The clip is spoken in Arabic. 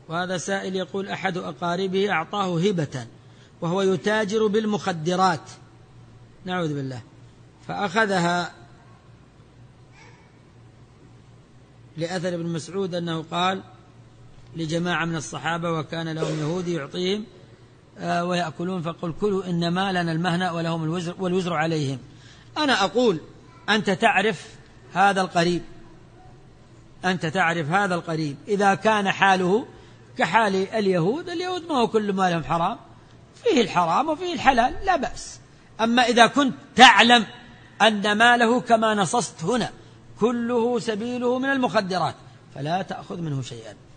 وهذا سائل يقول: أحد أقاربه أعطاه هبة وهو يتاجر بالمخدرات، نعوذ بالله، فأخذها لأثر ابن مسعود أنه قال لجماعة من الصحابة وكان لهم يهودي يعطيهم ويأكلون، فقل: كلوا إنما لنا المهنة ولهم الوزر والوزر عليهم. أنا أقول: أنت تعرف هذا القريب، أنت تعرف هذا القريب، إذا كان حاله كحال اليهود ما هو كل ما لهم حرام، فيه الحرام وفيه الحلال لا بأس. أما إذا كنت تعلم أن ماله كما نصصت هنا كله سبيله من المخدرات فلا تأخذ منه شيئا.